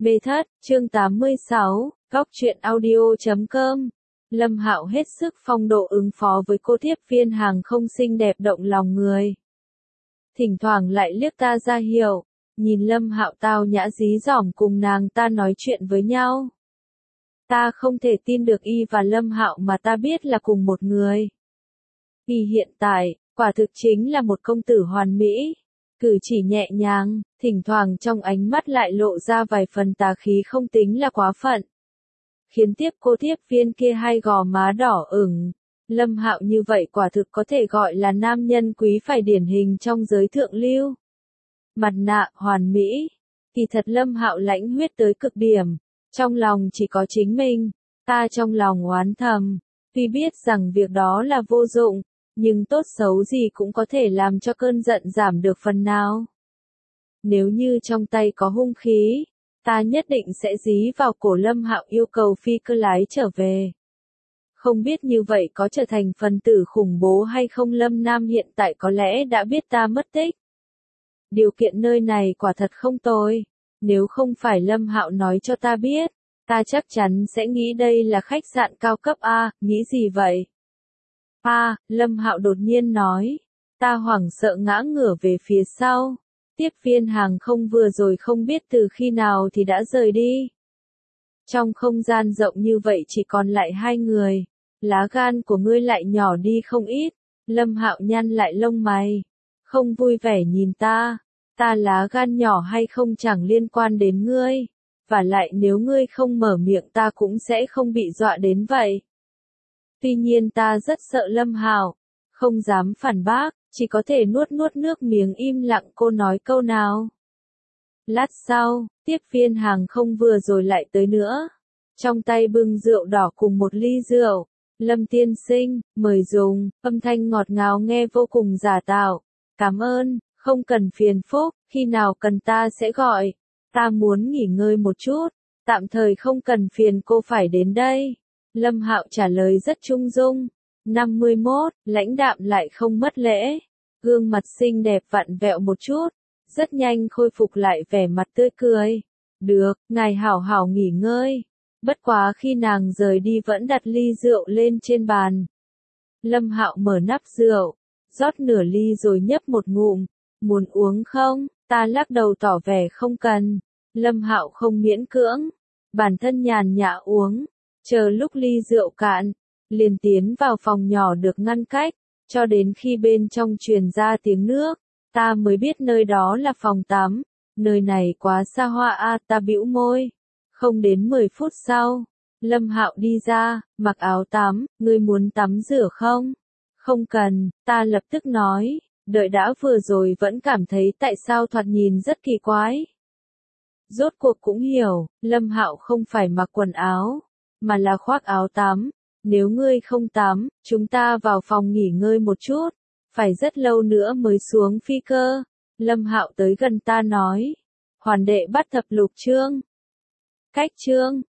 Bê thất, chương 86, góc truyện audio.com. Lâm Hạo hết sức phong độ ứng phó với cô tiếp viên hàng không xinh đẹp động lòng người. Thỉnh thoảng lại liếc ta ra hiệu, nhìn Lâm Hạo tao nhã dí dỏm cùng nàng ta nói chuyện với nhau. Ta không thể tin được y và Lâm Hạo mà ta biết là cùng một người. Y hiện tại, quả thực chính là một công tử hoàn mỹ. Cử chỉ nhẹ nhàng, thỉnh thoảng trong ánh mắt lại lộ ra vài phần tà khí không tính là quá phận. Khiến tiếp cô tiếp viên kia hai gò má đỏ ửng. Lâm Hạo như vậy quả thực có thể gọi là nam nhân quý phải điển hình trong giới thượng lưu. Mặt nạ hoàn mỹ. Kỳ thật Lâm Hạo lãnh huyết tới cực điểm. Trong lòng chỉ có chính mình. Ta trong lòng oán thầm. Tuy biết rằng việc đó là vô dụng. Nhưng tốt xấu gì cũng có thể làm cho cơn giận giảm được phần nào. Nếu như trong tay có hung khí, ta nhất định sẽ dí vào cổ Lâm Hạo yêu cầu phi cơ lái trở về. Không biết như vậy có trở thành phần tử khủng bố hay không. Lâm Nam hiện tại có lẽ đã biết ta mất tích. Điều kiện nơi này quả thật không tồi. Nếu không phải Lâm Hạo nói cho ta biết, ta chắc chắn sẽ nghĩ đây là khách sạn cao cấp A. Nghĩ gì vậy? Lâm Hạo đột nhiên nói. Ta hoảng sợ ngã ngửa về phía sau. Tiếp viên hàng không vừa rồi không biết từ khi nào thì đã rời đi. Trong không gian rộng như vậy chỉ còn lại hai người. Lá gan của ngươi lại nhỏ đi không ít. Lâm Hạo nhăn lại lông mày. Không vui vẻ nhìn ta. Ta lá gan nhỏ hay không chẳng liên quan đến ngươi. Và lại nếu ngươi không mở miệng ta cũng sẽ không bị dọa đến vậy. Tuy nhiên ta rất sợ Lâm Hạo, không dám phản bác, chỉ có thể nuốt nước miếng im lặng. Cô nói câu nào? Lát sau, tiếp viên hàng không vừa rồi lại tới nữa. Trong tay bưng rượu đỏ cùng một ly rượu. Lâm tiên sinh, mời dùng, âm thanh ngọt ngào nghe vô cùng giả tạo. Cảm ơn, không cần phiền phức, khi nào cần ta sẽ gọi. Ta muốn nghỉ ngơi một chút, tạm thời không cần phiền cô phải đến đây. Lâm Hạo trả lời rất trung dung. 51, lãnh đạm lại không mất lễ. Gương mặt xinh đẹp vặn vẹo một chút. Rất nhanh khôi phục lại vẻ mặt tươi cười. Được, ngài hảo hảo nghỉ ngơi. Bất quá khi nàng rời đi vẫn đặt ly rượu lên trên bàn. Lâm Hạo mở nắp rượu. Rót nửa ly rồi nhấp một ngụm. Muốn uống không? Ta lắc đầu tỏ vẻ không cần. Lâm Hạo không miễn cưỡng. Bản thân nhàn nhã uống. Chờ lúc ly rượu cạn, liền tiến vào phòng nhỏ được ngăn cách, cho đến khi bên trong truyền ra tiếng nước, ta mới biết nơi đó là phòng tắm. Nơi này quá xa hoa ta bĩu môi. Không đến 10 phút sau, Lâm Hạo đi ra, mặc áo tắm. Ngươi muốn tắm rửa không? Không cần, ta lập tức nói. Đợi đã, vừa rồi vẫn cảm thấy tại sao thoạt nhìn rất kỳ quái. Rốt cuộc cũng hiểu, Lâm Hạo không phải mặc quần áo, mà là khoác áo tắm. Nếu ngươi không tắm, chúng ta vào phòng nghỉ ngơi một chút. Phải rất lâu nữa mới xuống phi cơ. Lâm Hạo tới gần ta nói. Hoàn đệ bắt thập lục chương. Cách chương.